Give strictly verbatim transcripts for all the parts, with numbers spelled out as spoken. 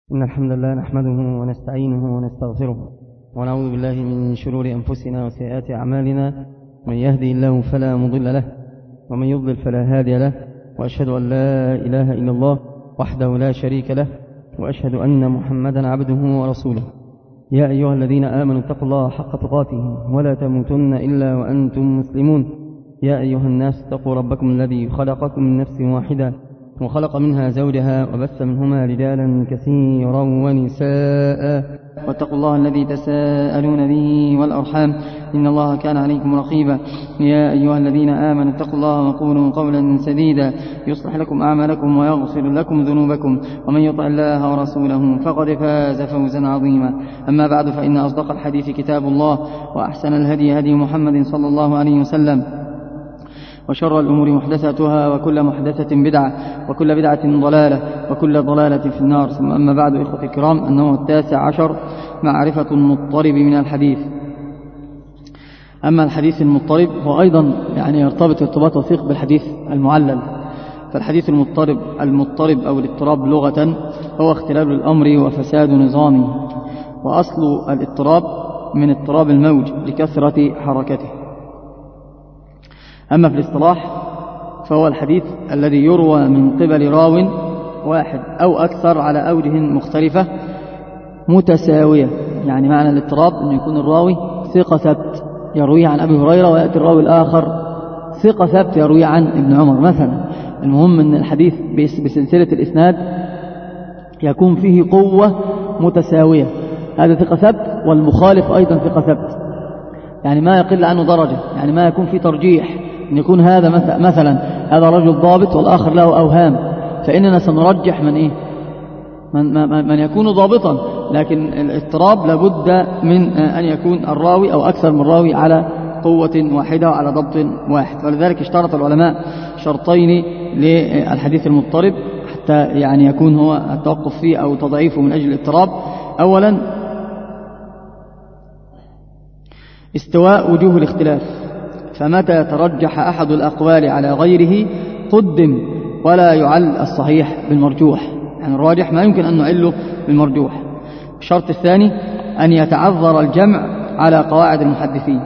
إن الحمد لله نحمده ونستعينه ونستغفره ونعوذ بالله من شرور أنفسنا وسيئات أعمالنا. من يهدي الله فلا مضل له ومن يضلل فلا هادي له، وأشهد أن لا إله إلا الله وحده لا شريك له، وأشهد أن محمدا عبده ورسوله. يا أيها الذين آمنوا اتقوا الله حق تقاته ولا تموتن إلا وأنتم مسلمون. يا أيها الناس اتقوا ربكم الذي خلقكم من نفس واحدة وخلق منها زوجها وبث منهما رجالا كثيرا ونساء، واتقوا الله الذي تساءلون به والأرحام إن الله كان عليكم رقيبا. يا أيها الذين آمنوا اتقوا الله وقولوا قولا سديدا يصلح لكم أعمالكم ويغفر لكم ذنوبكم، ومن يطع الله ورسوله فقد فاز فوزا عظيما. أما بعد، فإن أصدق الحديث كتاب الله، وأحسن الهدي هدي محمد صلى الله عليه وسلم، وشر الأمور محدثاتها، وكل محدثة بدعة، وكل بدعة ضلالة، وكل ضلالة في النار. ثم أما بعد، إخوة الكرام، أنه التاسع عشر معرفة المضطرب من الحديث. أما الحديث المضطرب هو أيضا يعني يرتبط ارتباط وثيق بالحديث المعلل. فالحديث المضطرب المضطرب أو الاضطراب لغة هو اختلال الأمر وفساد نظامه، وأصل الاضطراب من اضطراب الموج لكثرة حركته. أما في الاصطلاح فهو الحديث الذي يروى من قبل راو واحد أو أكثر على أوجه مختلفة متساوية. يعني معنى الاضطراب أن يكون الراوي ثقة ثبت يرويه عن أبي هريرة، ويأتي الراوي الآخر ثقة ثبت يرويه عن ابن عمر مثلا. المهم أن الحديث بسلسلة الإسناد يكون فيه قوة متساوية، هذا ثقة ثبت والمخالف أيضا ثقة ثبت، يعني ما يقل عنه درجة، يعني ما يكون فيه ترجيح أن يكون هذا مثلا هذا رجل ضابط والآخر له أوهام، فإننا سنرجح من إيه؟ من, من, من يكون ضابطا. لكن الاضطراب لابد من أن يكون الراوي أو أكثر من راوي على قوة واحدة وعلى ضبط واحد. ولذلك اشترط العلماء شرطين للحديث المضطرب حتى يعني يكون هو التوقف فيه أو تضعيفه من أجل الاضطراب. أولا استواء وجوه الاختلاف، فمتى ترجح أحد الأقوال على غيره قدم، ولا يعل الصحيح بالمرجوح، يعني الراجح ما يمكن أن نعله بالمرجوح. الشرط الثاني أن يتعذر الجمع على قواعد المحدثين.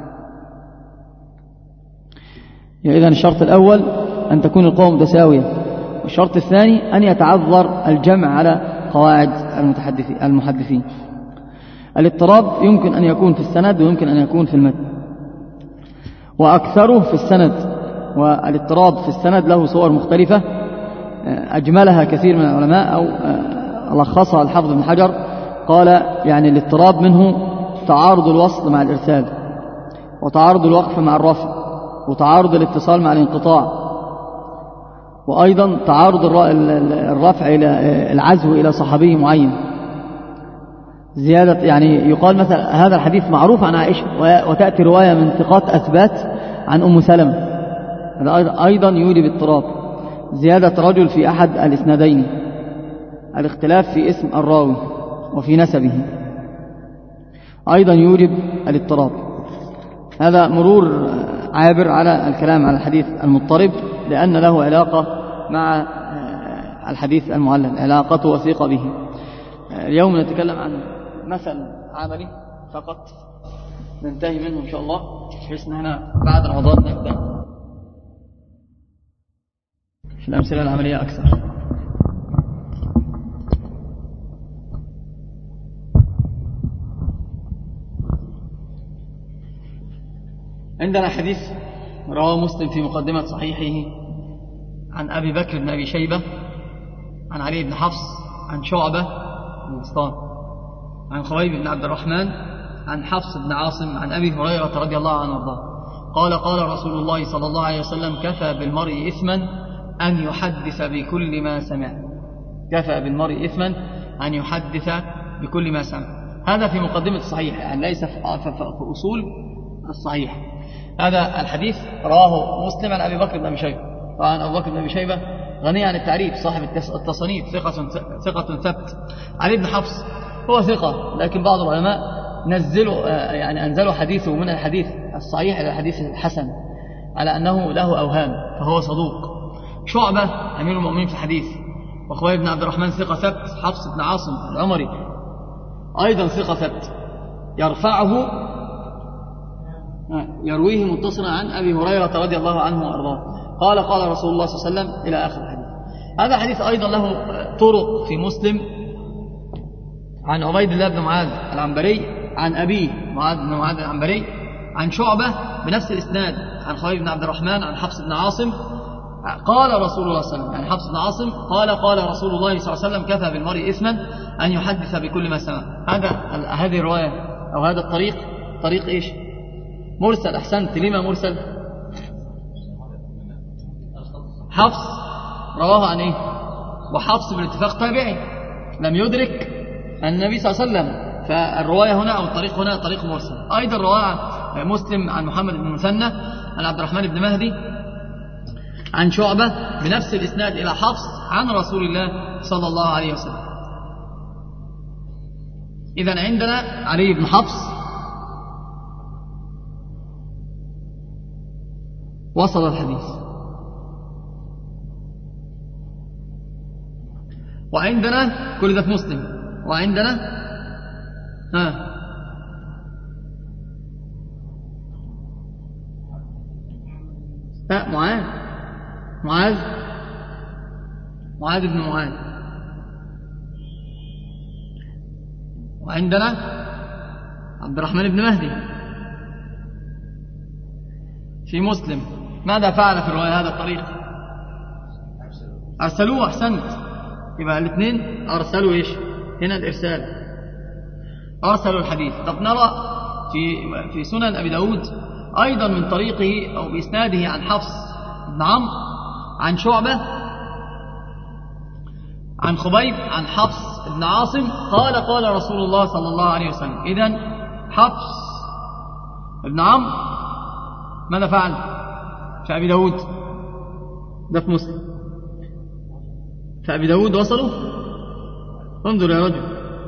يعني إذن الشرط الأول أن تكون القوة متساوية، والشرط الثاني أن يتعذر الجمع على قواعد المحدثين. الاضطراب يمكن أن يكون في السند ويمكن أن يكون في المتن، وأكثره في السند. والاضطراب في السند له صور مختلفة أجملها كثير من العلماء أو لخصها الحافظ ابن حجر، قال يعني الاضطراب منه تعارض الوصل مع الإرسال، وتعارض الوقف مع الرفع، وتعارض الاتصال مع الانقطاع، وأيضا تعارض الرفع إلى العزو إلى صحابي معين. زيادة يعني يقال مثلا هذا الحديث معروف عن عائشة، وتأتي رواية من ثقات أثبات عن أم سلمة، هذا أيضا يوجب اضطراب. زيادة رجل في أحد الإسنادين، الاختلاف في اسم الراوي وفي نسبه أيضا يوجب الاضطراب. هذا مرور عابر على الكلام على الحديث المضطرب، لأن له علاقة مع الحديث المعلل، علاقته وثيقة به. اليوم نتكلم عن مثل عملي فقط ننتهي منه إن شاء الله، بحيث أن احنا بعد رمضان نبدأ في الأمثلة العملية أكثر. عندنا حديث رواه مسلم في مقدمة صحيحه عن أبي بكر بن أبي شيبة عن علي بن حفص عن شعبة بن بسطام عن خبيب بن عبد الرحمن عن حفص بن عاصم عن أبي هريرة رضي الله عنه وارضاه قال قال رسول الله صلى الله عليه وسلم: كفى بالمرء إثما أن يحدث بكل ما سمع. كفى بالمرء إثما أن يحدث بكل ما سمع. هذا في مقدمة الصحيح، يعني ليس في أصول الصحيح. هذا الحديث رواه مسلم عن أبي بكر بن أبي شيبة. طبعا أبو بكر بن أبي شيبة غني عن التعريف، صاحب التصانيف، ثقة ثقة ثبت. علي بن حفص هو ثقة، لكن بعض العلماء نزلوا يعني أنزلوا حديثه من الحديث الصحيح إلى الحديث الحسن على أنه له أوهام، فهو صدوق. شعبة أمير المؤمنين في الحديث وخبيب بن عبد الرحمن ثقة ثبت. حفص بن عاصم العمري أيضا ثقة ثبت، يرفعه يرويه متصلا عن أبي هريرة رضي الله عنه وأرضاه قال قال رسول الله صلى الله عليه وسلم إلى آخر الحديث. هذا حديث أيضا له طرق في مسلم عن عبيد الله بن معاذ العنبري عن أبيه معاذ بن معاذ العنبري عن شعبة بنفس الإسناد عن خبيب بن عبد الرحمن عن حفص بن عاصم قال رسول الله صلى الله عليه وسلم، يعني حفص بن عاصم قال قال رسول الله صلى الله عليه وسلم كفى بالمرء إثما أن يحدث بكل ما سمع. هذا هذه الرواية أو هذا الطريق طريق إيش؟ مرسل. أحسنت. لما مرسل؟ حفص رواه عن إيه؟ وحفص بالاتفاق تابعي لم يدرك النبي صلى الله عليه وسلم، فالرواية هنا أو الطريق هنا طريق مرسل. أيضا رواه مسلم عن محمد بن المثنى عن عبد الرحمن بن مهدي عن شعبة بنفس الإسناد إلى حفص عن رسول الله صلى الله عليه وسلم. إذن عندنا علي بن حفص وصل الحديث، وعندنا كل ده في مسلم، وعندنا ها ها معاذ معاذ معاذ بن معاذ، وعندنا عبد الرحمن بن مهدي في مسلم. ماذا فعل في الرواية هذا الطريق؟ أرسلوه. أحسنت. يبقى الاثنين أرسلوا إيش؟ هنا الإرسال، أرسلوا الحديث. طب نرى في في سنن أبي داود أيضا من طريقه أو بإسناده عن حفص بن عمرو عن شعبة عن خبيب عن حفص بن عاصم قال قال رسول الله صلى الله عليه وسلم. إذن حفص بن عمرو ماذا فعل في أبي داود؟ ده في مسلم. في أبي داود وصلوا. انظر يا رجل.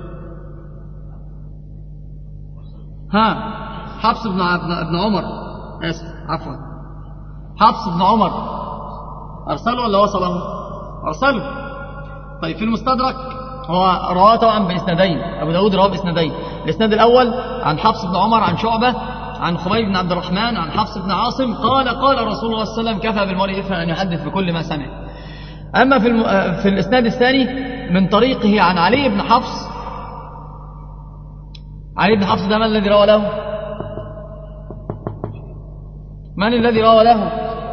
ها حفص بن ابن عمر اسف عفوا حفص بن عمر أرسلوا ولا وصلوا؟ أرسلوا. طيب في المستدرك هو رواه طبعا بإسنادين، أبو داود رواه بإسنادين. الإسناد الأول عن حفص بن عمر عن شعبة عن خبيب بن عبد الرحمن عن حفص بن عاصم قال قال رسول الله صلى الله عليه وسلم كفى بالمرء إثما أن يحدث بكل ما سمع. أما في, الم... في الإسناد الثاني من طريقه عن علي بن حفص. علي بن حفص ده من الذي روى له؟ من الذي روى له؟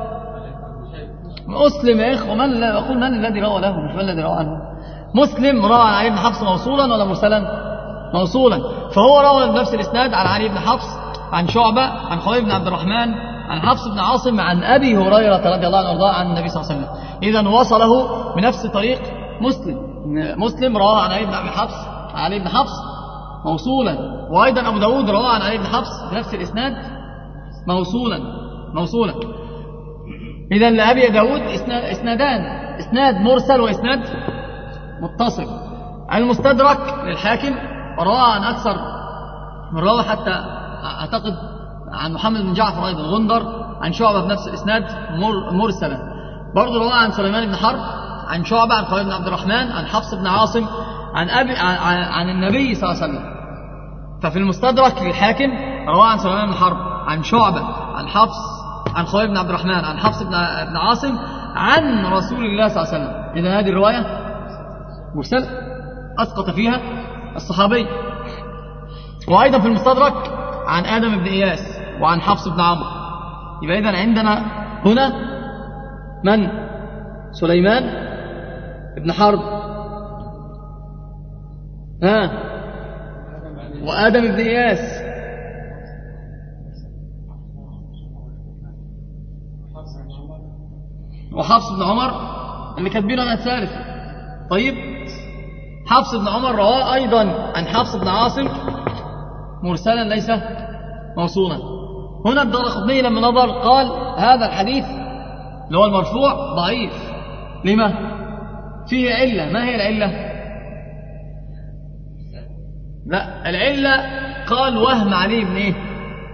مسلم يا إخوة. من أقول من الذي روى له مش من الذي روى عنه. مسلم روى عن علي بن حفص موصولا ولا مرسلا؟ موصولا. فهو روى بنفس الإسناد عن علي بن حفص عن شعبة عن خبيب بن عبد الرحمن عن حفص بن عاصم عن أبي هريرة رضي الله عنه وارضاه عن النبي صلى الله عليه وسلم. إذن وصله بنفس طريق مسلم. مسلم رواه عن علي بن أبي حفص عن علي بن حفص موصولا، وأيضا أبو داود رواه عن علي بن حفص بنفس الإسناد موصولا موصولا. إذن لأبي داود إسناد إسنادان، إسناد مرسل وإسناد متصل. المستدرك للحاكم رواه عن أكثر من رواه حتى أعتقد عن محمد بن جعفر أيضا غندر عن شعبة بنفس الإسناد مرسلا. برضو رواه عن سليمان بن حرب عن شعبة عن خبيب بن عبد الرحمن عن حفص بن عاصم عن أبي عن, عن النبي صلى الله عليه وسلم. ففي المستدرك للحاكم رواه عن سليمان بن حرب عن شعبة عن حفص عن خبيب بن عبد الرحمن عن حفص بن عاصم عن رسول الله صلى الله عليه وسلم. إذا هذه الرواية مرسلة أسقط فيها الصحابي. وأيضا في المستدرك عن آدم بن إياس وعن حفص بن عمرو. يبقى إذن عندنا هنا من؟ سليمان بن حرب ها وآدم بن إياس وحفص بن عمر اللي كاتبين عن الثالث. طيب حفص بن عمر رواه أيضا عن حفص بن عاصم مرسلا ليس موصولا. هنا الدارقطني لما نظر قال هذا الحديث اللي هو المرفوع ضعيف. لما؟ فيه علة. ما هي العلة؟ لا العلة قال وهم عليه بن ايه؟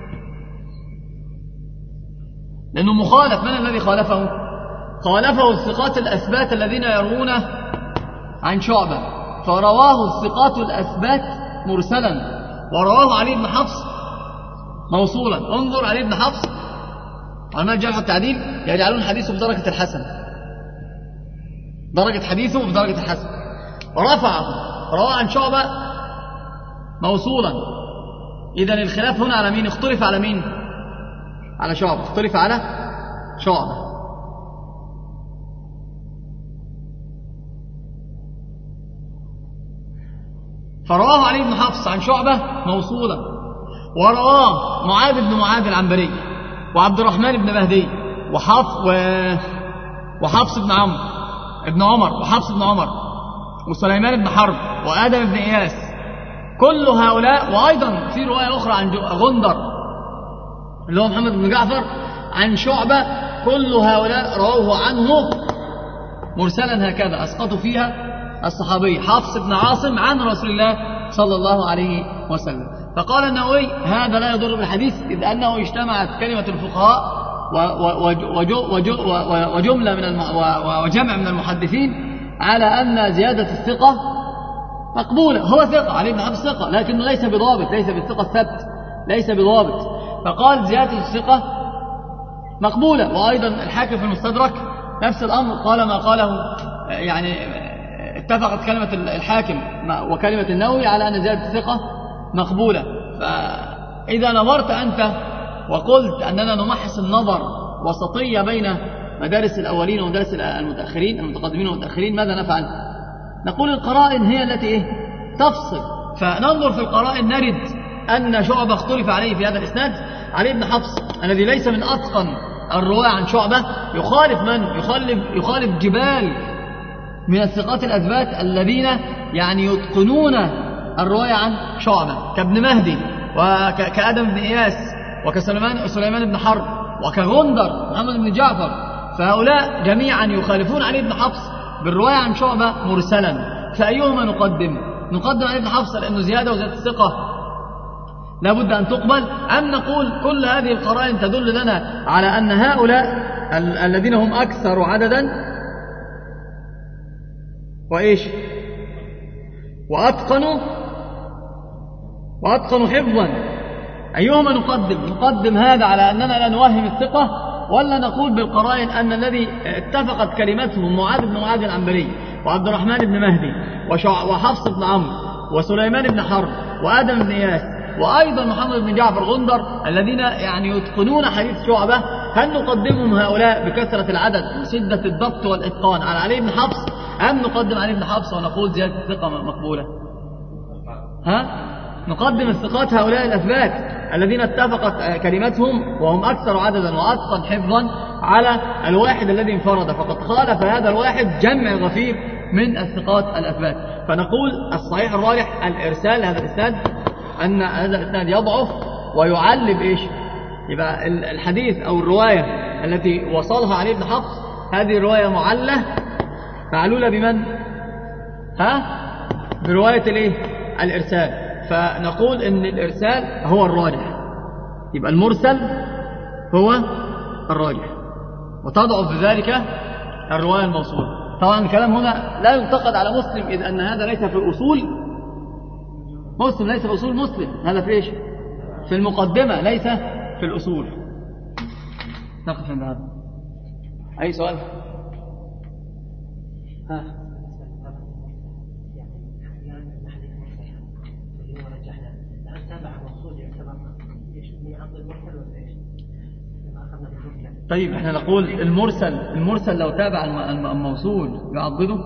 لأنه مخالف. من الذي خالفه؟ خالفه الثقات الأثبات الذين يروون عن شعبة فرواه الثقات الأثبات مرسلا ورواه علي بن حفص موصولا. انظر علي بن حفص علماء الجرح والتعديل يجعلون حديثه بدرجة الحسن، درجة حديثه بدرجة الحسن، ورفعه رواه عن شعبة موصولا. إذن الخلاف هنا على مين؟ اختلف على مين؟ على شعبة، اختلف على شعبة. فرواه علي بن حفص عن شعبة موصولا، ورواه معاذ بن معاذ العنبري وعبد الرحمن بن مهدي وحفص و... وحفص بن عمرو ابن عمر وحفص بن عمر وسليمان بن حرب وآدم بن إياس، كل هؤلاء. وأيضا في رواية أخرى عن غندر اللي هو محمد بن جعفر عن شعبة، كل هؤلاء رواه عنه مرسلا هكذا، أسقطوا فيها الصحابي حفص بن عاصم عن رسول الله صلى الله عليه وسلم. فقال النووي هذا لا يضر بالحديث، إذ أنه اجتمعت كلمة الفقهاء وجملة من وجمع من المحدثين على أن زيادة الثقة مقبولة. هو ثقة، علي بن حفص ثقة، لكنه ليس بضابط، ليس بالثقة الثبت، ليس بضابط، فقال زيادة الثقة مقبولة. وأيضا الحاكم في المستدرك نفس الأمر، قال ما قاله، يعني اتفقت كلمة الحاكم وكلمة النووي على أن زيادة الثقة مقبولة. فإذا نظرت أنت وقلت أننا نمحص النظر وسطية بين مدارس الأولين ومدارس المتأخرين المتقدمين والمتأخرين، ماذا نفعل؟ نقول القرائن هي التي إيه؟ تفصل. فننظر في القرائن نرد أن شعبة اختلف عليه في هذا الإسناد. علي بن حفص الذي ليس من أتقن الرواة عن شعبة يخالف من؟ يخالف, يخالف جبال من الثقات الأثبات الذين يعني يتقنون الرواية عن شعبة، كابن مهدي وكآدم بن إياس وكسليمان سليمان بن حرب وكغندر محمد بن جعفر. فهؤلاء جميعا يخالفون علي بن حفص بالرواية عن شعبة مرسلا. فأيهما نقدم؟ نقدم علي بن حفص لأنه زيادة وزيادة الثقة لابد أن تقبل، أم نقول كل هذه القرائن تدل لنا على أن هؤلاء ال- الذين هم أكثر عددا وإيش وأتقنوا وأتقنوا حفظا، أيهما نقدم؟ نقدم هذا على أننا لا نوهم الثقة، ولا نقول بالقرائن أن الذي اتفقت كلمتهم معاذ بن معاذ العنبري وعبد الرحمن بن مهدي وحفص بن عمرو وسليمان بن حرب وآدم بن إياس وأيضا محمد بن جعفر غندر الذين يعني يتقنون حديث شعبة، هل نقدمهم هؤلاء بكثرة العدد وشدة الضبط والإتقان على علي بن حفص، أم نقدم علي بن حفص ونقول زيادة الثقة مقبولة؟ ها؟ نقدم الثقات هؤلاء الأثبات الذين اتفقت كلمتهم وهم أكثر عددا وأتقن حفظا على الواحد الذي انفرد، فقد خالف هذا الواحد جمع غفير من الثقات الأثبات. فنقول الصحيح الراجح الإرسال هذا الإسناد، أن هذا الإسناد يضعف ويعلب إيش؟ يبقى الحديث أو الرواية التي وصلها علي بن حفص هذه الرواية معلة معلولة بمن؟ ها؟ برواية الإيه؟ الإرسال. فنقول إن الإرسال هو الراجح، يبقى المرسل هو الراجح، وتضعف بذلك الرواية الموصولة. طبعا الكلام هنا لا ينتقد على مسلم، إذ أن هذا ليس في الأصول مسلم، ليس في أصول مسلم، هذا في إيش؟ في المقدمة، ليس في الأصول. نقف عند هذا. أي سؤال؟ ها؟ طيب احنا نقول المرسل المرسل لو تابع الموصول يعضده.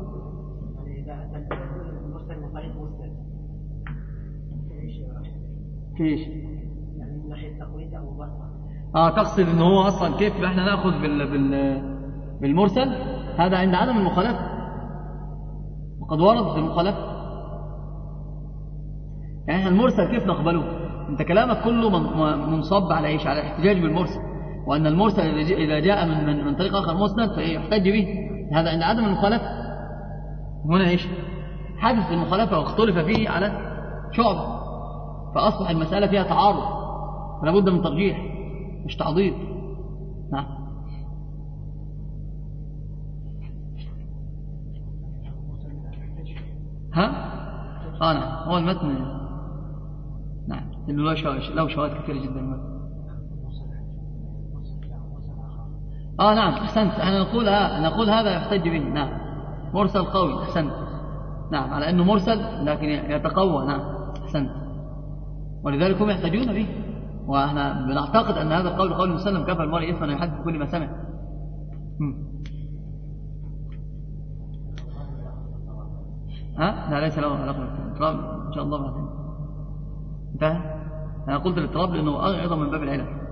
كيف يعني من ناحيه تقويت او بصره؟ اه تقصد ان هو اصلا كيف احنا ناخذ بال بال بالمرسل؟ هذا عند عدم المخالفه، وقد ورد في المخالفه. يعني احنا المرسل كيف نقبله؟ انت كلامك كله منصب على ايش؟ على الاحتجاج بالمرسل، وان المرسل اذا جاء من من, من طريق اخر مسند فيحتج به. هذا عند عدم المخالفه. هنا ايش؟ حدث المخالفه واختلف فيه على شعبة، فاصبح المساله فيها تعارض، فلا بد من ترجيح مش تعضيد. نعم. اه نعم هو المتن نعم له له شواهد كثيرة جدا المتن. اه نعم احسنت احنا نقول ها نقول هذا يحتج به نعم مرسل قوي احسنت نعم على انه مرسل لكن يتقوى نعم احسنت ولذلك هم يحتجون به واحنا بنعتقد ان هذا القول قول مسلم كفى المرء اثما يحدث كل ما سمع. ها لا ليس له علاقه بالاضطراب ان شاء الله بعدين انتهى. انا قلت الاضطراب لانه ايضا من باب العلل.